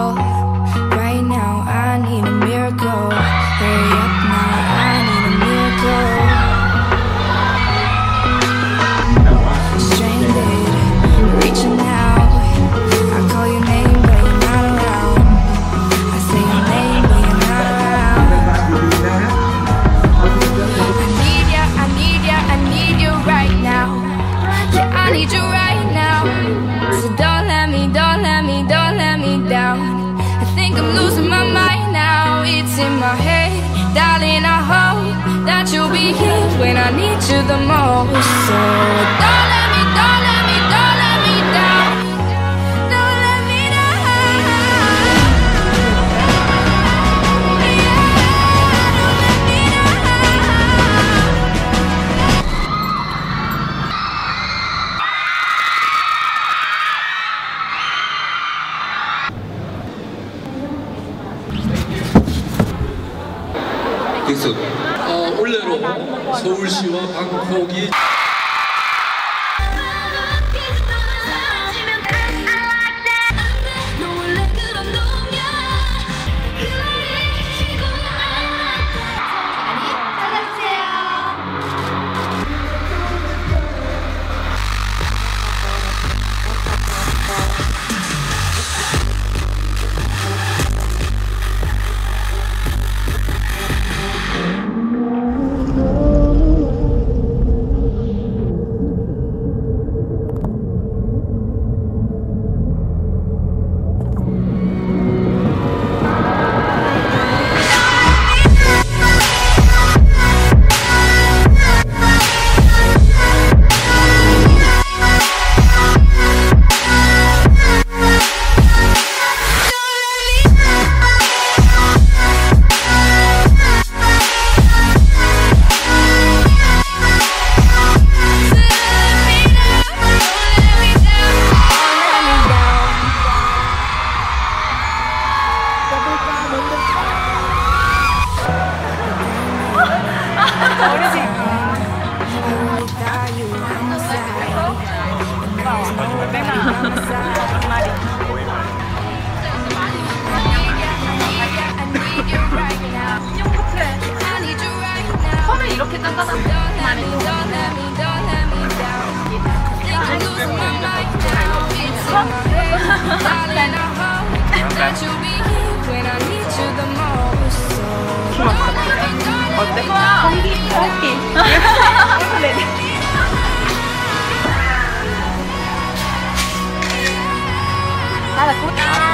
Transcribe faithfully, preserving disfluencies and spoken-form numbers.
fall. Right now I need a miracle. Hurry up now, I need a miracle. Stranded, reaching out. I call your name but you're not around. I say your name but you're not around. I need ya, I need ya, I need you right now. Yeah, I need you right now. So don't let me, don't let me, don't let me down. I think I'm losing my mind now. It's in my head, darling, I hope that you'll be here when I need you the most. So don't let me, don't let me, don't let me down. Don't let me down. Yeah, don't let me 빅수. 어, 올해로 서울시와 방콕이 이렇게 단단한 말이 어때? 공기 공기 나라